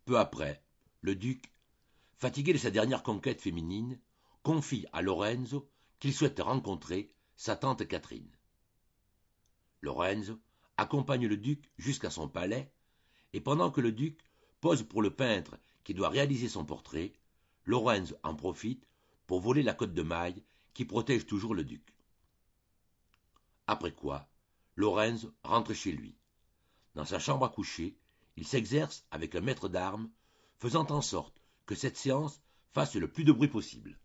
Peu après, le duc, fatigué de sa dernière conquête féminine, confie à Lorenzo qu'il souhaite rencontrer sa tante Catherine. Lorenzo accompagne le duc jusqu'à son palais, et pendant que le duc pose pour le peintre qui doit réaliser son portrait, Lorenzo en profite pour voler la cotte de maille qui protège toujours le duc. Après quoi, Lorenzo rentre chez lui. Dans sa chambre à coucher, il s'exerce avec un maître d'armes, faisant en sorte que cette séance fasse le plus de bruit possible.